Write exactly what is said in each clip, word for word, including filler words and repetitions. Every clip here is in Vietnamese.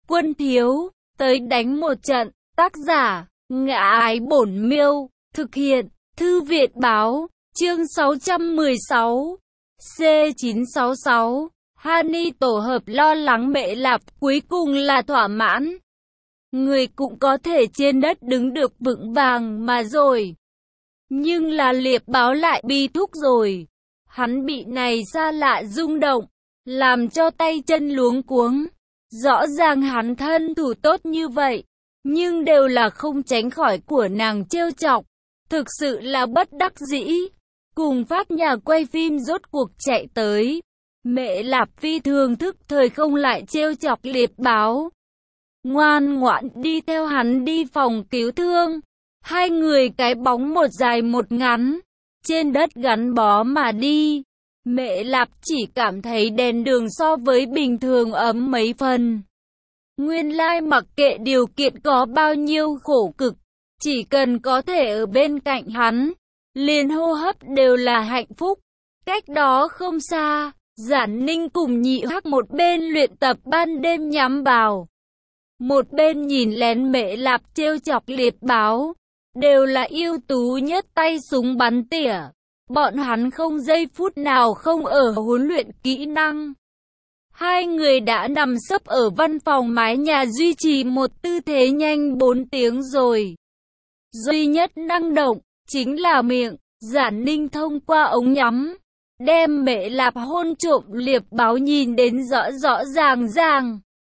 Quân thiếu, tới đánh một trận. Tác giả, Ngã Ái Bổn Miêu. Thực hiện, Thư viện báo. Chương sáu trăm mười sáu. C chín sáu sáu. Hani tổ hợp lo lắng Mễ Lạp cuối cùng là thỏa mãn. Người cũng có thể trên đất đứng được vững vàng mà rồi. Nhưng là Liệp Báo lại bi thúc rồi. Hắn bị này xa lạ rung động, làm cho tay chân luống cuống. Rõ ràng hắn thân thủ tốt như vậy, nhưng đều là không tránh khỏi của nàng trêu chọc. Thực sự là bất đắc dĩ. Cùng phát nhà quay phim rốt cuộc chạy tới. Mễ Lạp phi thường thức thời không lại trêu chọc Liệp Báo. Ngoan ngoãn đi theo hắn đi phòng cứu thương. Hai người cái bóng một dài một ngắn, trên đất gắn bó mà đi. Mễ Lạp chỉ cảm thấy đèn đường so với bình thường ấm mấy phần. Nguyên lai mặc kệ điều kiện có bao nhiêu khổ cực, chỉ cần có thể ở bên cạnh hắn, liền hô hấp đều là hạnh phúc. Cách đó không xa, Giản Ninh cùng Nhị Hắc một bên luyện tập ban đêm nhắm vào, một bên nhìn lén Mễ Lạp trêu chọc Liệp Báo. Đều là ưu tú nhất tay súng bắn tỉa. Bọn hắn không giây phút nào không ở huấn luyện kỹ năng. Hai người đã nằm sấp ở văn phòng mái nhà duy trì một tư thế nhanh bốn tiếng rồi. Duy nhất năng động, chính là miệng. Giản Ninh thông qua ống nhắm, đem Mễ Lạp hôn trộm Liệp Báo nhìn đến rõ rõ ràng ràng.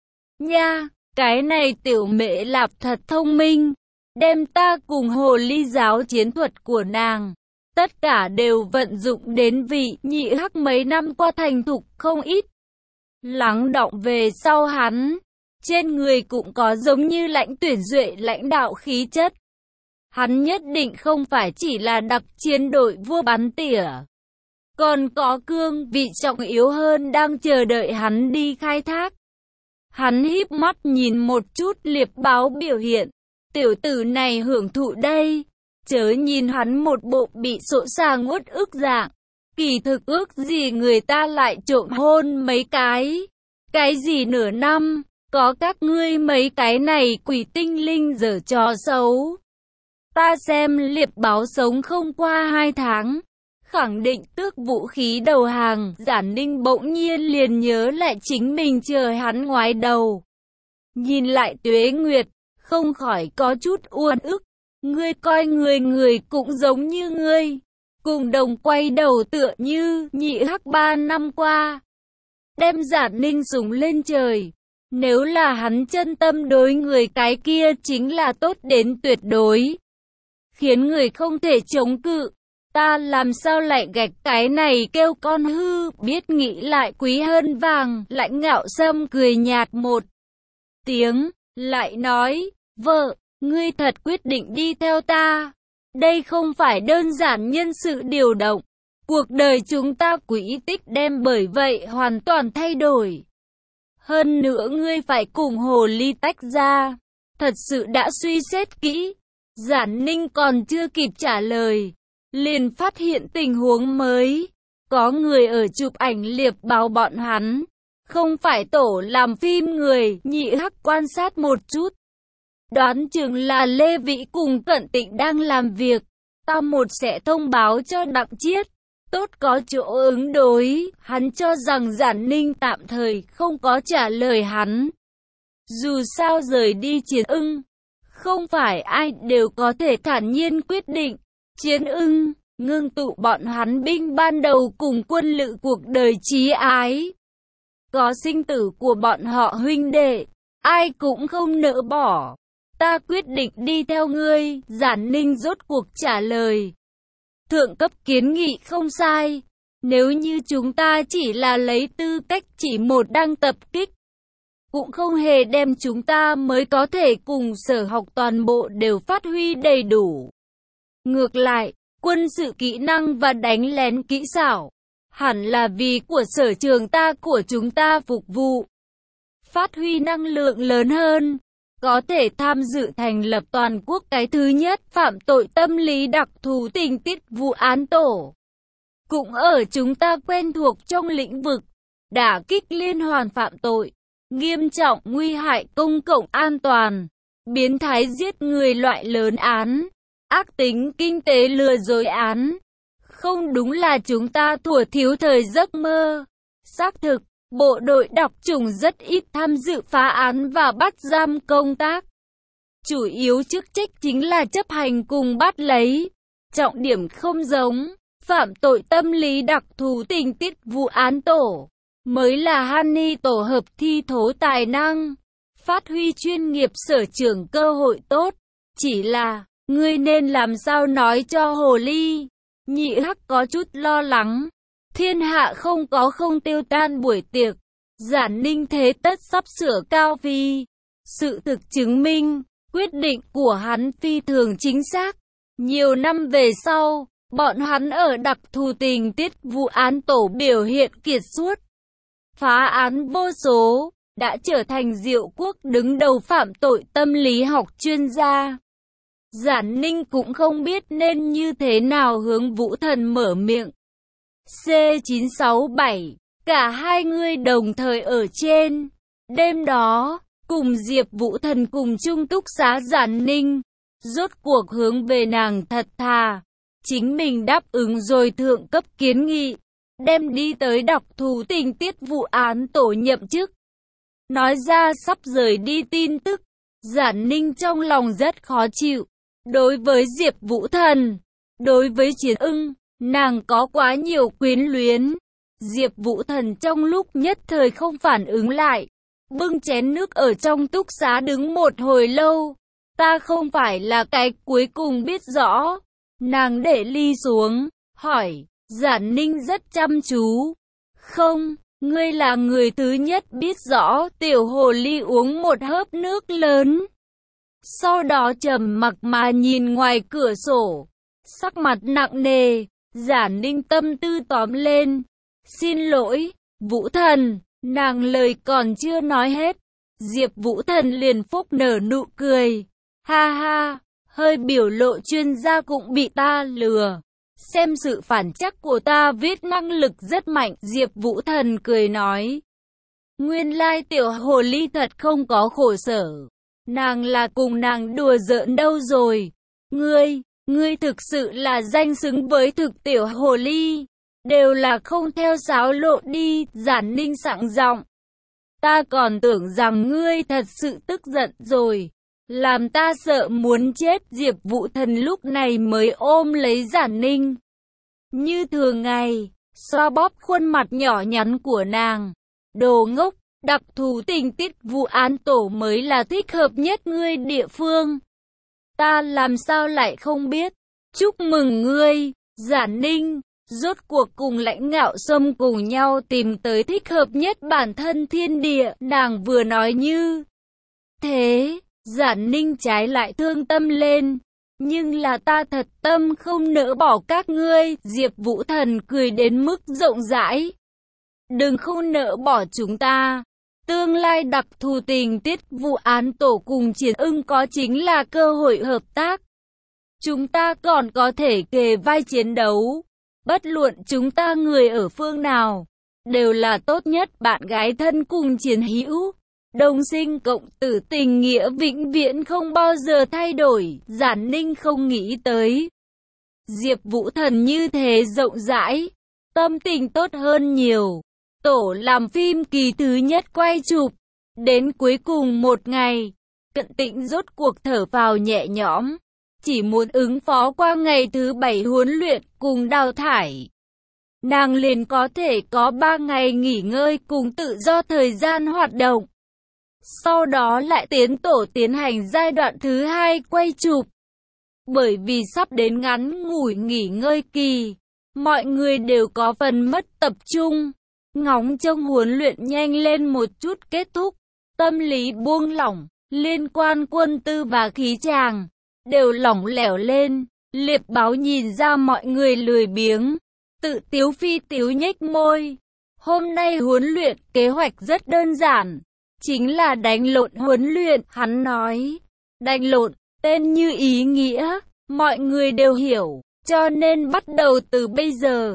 Nha, cái này tiểu Mễ Lạp thật thông minh. Đem ta cùng hồ ly giáo chiến thuật của nàng, tất cả đều vận dụng đến vị. Nhị Hắc mấy năm qua thành thục không ít. Lắng đọng về sau hắn, trên người cũng có giống như Lãnh Tuyển Duệ lãnh đạo khí chất. Hắn nhất định không phải chỉ là đặc chiến đội vua bắn tỉa, còn có cương vị trọng yếu hơn đang chờ đợi hắn đi khai thác. Hắn híp mắt nhìn một chút Liệp Báo biểu hiện. Tiểu tử này hưởng thụ đây, chớ nhìn hắn một bộ bị sỗ sàng uất ức dạng. Kỳ thực ước gì người ta lại trộm hôn mấy cái. Cái gì nửa năm, có các ngươi mấy cái này quỷ tinh linh giở trò xấu. Ta xem Liệp Báo sống không qua hai tháng, khẳng định tước vũ khí đầu hàng. Giản Ninh bỗng nhiên liền nhớ lại chính mình chờ hắn ngoái đầu. Nhìn lại Tuế Nguyệt, không khỏi có chút uất ức. Ngươi coi người người cũng giống như ngươi, cùng đồng quay đầu tựa như Nhị Hắc ba năm qua. Đem Giản Ninh súng lên trời. Nếu là hắn chân tâm đối người cái kia chính là tốt đến tuyệt đối, khiến người không thể chống cự. Ta làm sao lại gạch cái này kêu con hư. Biết nghĩ lại quý hơn vàng. Lãnh Ngạo Sâm cười nhạt một tiếng, lại nói, vợ, ngươi thật quyết định đi theo ta. Đây không phải đơn giản nhân sự điều động. Cuộc đời chúng ta quỹ tích đem bởi vậy hoàn toàn thay đổi. Hơn nữa ngươi phải cùng hồ ly tách ra. Thật sự đã suy xét kỹ. Giản Ninh còn chưa kịp trả lời, liền phát hiện tình huống mới. Có người ở chụp ảnh Liệp Báo bọn hắn. Không phải tổ làm phim người. Nhị Hắc quan sát một chút, đoán chừng là Lê Vĩ cùng Cận Tịnh đang làm việc. Ta một sẽ thông báo cho Đặng Chiết, tốt có chỗ ứng đối. Hắn cho rằng Giản Ninh tạm thời không có trả lời hắn. Dù sao rời đi Chiến Ưng, không phải ai đều có thể thản nhiên quyết định. Chiến Ưng, ngưng tụ bọn hắn binh ban đầu cùng quân lự cuộc đời chí ái. Có sinh tử của bọn họ huynh đệ, ai cũng không nỡ bỏ. Ta quyết định đi theo ngươi. Giản Ninh rốt cuộc trả lời. Thượng cấp kiến nghị không sai. Nếu như chúng ta chỉ là lấy tư cách chỉ một đang tập kích, cũng không hề đem chúng ta mới có thể cùng sở học toàn bộ đều phát huy đầy đủ. Ngược lại, quân sự kỹ năng và đánh lén kỹ xảo, hẳn là vì của sở trường ta của chúng ta phục vụ. Phát huy năng lượng lớn hơn, có thể tham dự thành lập toàn quốc cái thứ nhất phạm tội tâm lý đặc thù tình tiết vụ án tổ. Cũng ở chúng ta quen thuộc trong lĩnh vực đả kích liên hoàn phạm tội. nghiêm trọng nguy hại công cộng an toàn, biến thái giết người loại lớn án, ác tính kinh tế lừa dối án. Không đúng là chúng ta thuở thiếu thời giấc mơ. Xác thực, bộ đội đặc chủng rất ít tham dự phá án và bắt giam công tác. Chủ yếu chức trách chính là chấp hành cùng bắt lấy. Trọng điểm không giống, phạm tội tâm lý đặc thù tình tiết vụ án tổ. Mới là honey tổ hợp thi thố tài năng, phát huy chuyên nghiệp sở trường cơ hội tốt. Chỉ là, ngươi nên làm sao nói cho hồ ly. Nhị hắc có chút lo lắng. Thiên hạ không có không tiêu tan buổi tiệc. Giản Ninh thế tất sắp sửa cao phi. Sự thực chứng minh, quyết định của hắn phi thường chính xác. Nhiều năm về sau, bọn hắn ở đặc thù tình tiết vụ án tổ biểu hiện kiệt xuất. Phá án vô số, đã trở thành Diệu Quốc đứng đầu phạm tội tâm lý học chuyên gia. Giản Ninh cũng không biết nên như thế nào hướng Vũ Thần mở miệng. C chín sáu bảy, cả hai người đồng thời ở trên. Đêm đó, cùng Diệp Vũ Thần cùng chung túc xá Giản Ninh, rốt cuộc hướng về nàng thật thà. Chính mình đáp ứng rồi thượng cấp kiến nghị, đem đi tới đặc thù tình tiết vụ án tổ nhậm chức. Nói ra sắp rời đi tin tức, Giản Ninh trong lòng rất khó chịu. Đối với Diệp Vũ Thần, đối với Chiến Ưng, nàng có quá nhiều quyến luyến. Diệp Vũ Thần trong lúc nhất thời không phản ứng lại, bưng chén nước ở trong túc xá đứng một hồi lâu. Ta không phải là cái cuối cùng biết rõ. Nàng để ly xuống, hỏi, Giản Ninh rất chăm chú. Không, ngươi là người thứ nhất biết rõ. Tiểu hồ ly uống một hớp nước lớn. Sau đó trầm mặc mà nhìn ngoài cửa sổ, sắc mặt nặng nề. Giản Ninh tâm tư tóm lên. Xin lỗi, Vũ Thần. Nàng lời còn chưa nói hết, Diệp Vũ Thần liền phúc nở nụ cười. Ha ha, hơi biểu lộ chuyên gia cũng bị ta lừa. Xem sự phản chắc của ta viết năng lực rất mạnh. Diệp Vũ Thần cười nói. Nguyên lai tiểu hồ ly thật không có khổ sở. Nàng là cùng nàng đùa giỡn đâu rồi. Ngươi, ngươi thực sự là danh xứng với thực tiểu hồ ly. Đều là không theo sáo lộ đi. Giản Ninh sẵn giọng. Ta còn tưởng rằng ngươi thật sự tức giận rồi. Làm ta sợ muốn chết. Diệp Vũ Thần lúc này mới ôm lấy Giản Ninh. Như thường ngày, xoa bóp khuôn mặt nhỏ nhắn của nàng. Đồ ngốc, đặc thù tình tiết vụ án tổ mới là thích hợp nhất ngươi địa phương. Ta làm sao lại không biết. Chúc mừng ngươi, Giản Ninh. Rốt cuộc cùng Lãnh Ngạo Sâm cùng nhau tìm tới thích hợp nhất bản thân thiên địa. Nàng vừa nói như thế, Giản Ninh trái lại thương tâm lên. Nhưng là ta thật tâm không nỡ bỏ các ngươi. Diệp Vũ Thần cười đến mức rộng rãi. Đừng không nỡ bỏ chúng ta. Tương lai đặc thù tình tiết vụ án tổ cùng Chiến Ưng có chính là cơ hội hợp tác. Chúng ta còn có thể kề vai chiến đấu. Bất luận chúng ta người ở phương nào, đều là tốt nhất bạn gái thân cùng chiến hữu. Đồng sinh cộng tử, tình nghĩa vĩnh viễn không bao giờ thay đổi. Giản Ninh không nghĩ tới Diệp Vũ Thần như thế rộng rãi, tâm tình tốt hơn nhiều. Tổ làm phim kỳ thứ nhất quay chụp, đến cuối cùng một ngày, Cận Tĩnh rốt cuộc thở phào nhẹ nhõm, chỉ muốn ứng phó qua ngày thứ bảy huấn luyện cùng đào thải. Nàng liền có thể có ba ngày nghỉ ngơi cùng tự do thời gian hoạt động. Sau đó lại tiến tổ tiến hành giai đoạn thứ hai quay chụp. Bởi vì sắp đến ngắn ngủi nghỉ ngơi kỳ, mọi người đều có phần mất tập trung, ngóng trông huấn luyện nhanh lên một chút kết thúc. Tâm lý buông lỏng, liên quan quân tư và khí tràng đều lỏng lẻo lên. Liệp Báo nhìn ra mọi người lười biếng, tự tiếu phi tiếu nhếch môi. Hôm nay huấn luyện kế hoạch rất đơn giản, chính là đánh lộn huấn luyện. Hắn nói, đánh lộn, tên như ý nghĩa, mọi người đều hiểu, cho nên bắt đầu từ bây giờ,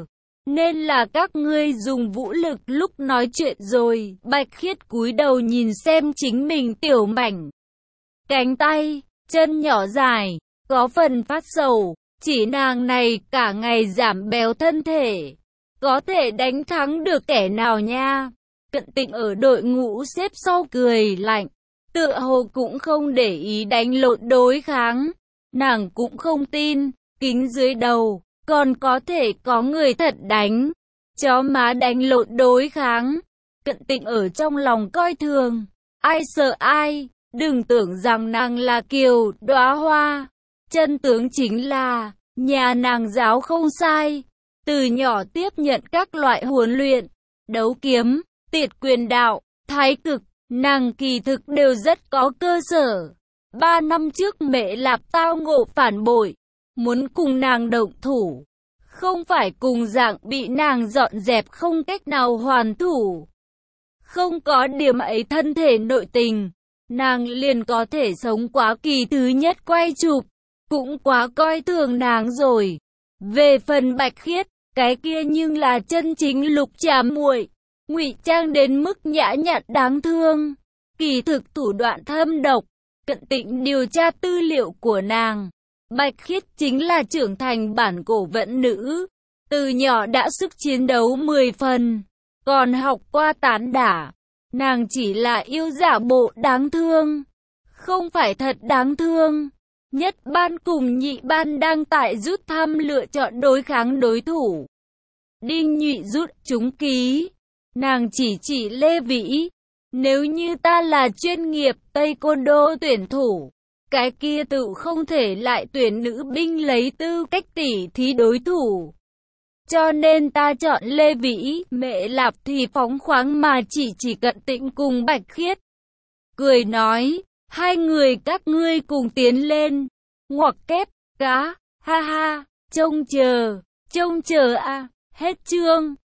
nên là các ngươi dùng vũ lực lúc nói chuyện rồi. Bạch Khiết cúi đầu nhìn xem chính mình tiểu mảnh cánh tay, chân nhỏ dài, có phần phát sầu, chỉ nàng này cả ngày giảm béo thân thể, có thể đánh thắng được kẻ nào nha. Cận Tịnh ở đội ngũ xếp sau cười lạnh, tựa hồ cũng không để ý đánh lộn đối kháng. Nàng cũng không tin, kính dưới đầu, còn có thể có người thật đánh. Chó má đánh lộn đối kháng. Cận Tịnh ở trong lòng coi thường, ai sợ ai, đừng tưởng rằng nàng là kiều đóa hoa. Chân tướng chính là, nhà nàng giáo không sai. Từ nhỏ tiếp nhận các loại huấn luyện, đấu kiếm, tiệt quyền đạo, thái cực, nàng kỳ thực đều rất có cơ sở. Ba năm trước Mễ Lạp tao ngộ phản bội, muốn cùng nàng động thủ, không phải cùng dạng bị nàng dọn dẹp không cách nào hoàn thủ. Không có điểm ấy thân thể nội tình, nàng liền có thể sống quá kỳ thứ nhất quay chụp, cũng quá coi thường nàng rồi. Về phần Bạch Khiết, cái kia nhưng là chân chính lục trà muội, ngụy trang đến mức nhã nhặn đáng thương, kỳ thực thủ đoạn thâm độc. Cận Tịnh điều tra tư liệu của nàng, Bạch Khiết chính là trưởng thành bản cổ vận nữ, từ nhỏ đã sức chiến đấu mười phần, còn học qua tán đả. Nàng chỉ là yêu giả bộ đáng thương, không phải thật đáng thương. Nhất ban cùng nhị ban đang tại rút thăm lựa chọn đối kháng đối thủ. Đinh Nhụy rút trúng ký, nàng chỉ chỉ Lê Vĩ. Nếu như ta là chuyên nghiệp Taekwondo tuyển thủ, cái kia tự không thể lại tuyển nữ binh lấy tư cách tỉ thí đối thủ. Cho nên ta chọn Lê Vĩ. Mễ Lạp thì phóng khoáng mà chỉ chỉ Cận Tịnh cùng Bạch Khiết, cười nói, hai người các ngươi cùng tiến lên. Ngoặc kép, cá, ha ha, trông chờ, trông chờ a. À. Hết chương.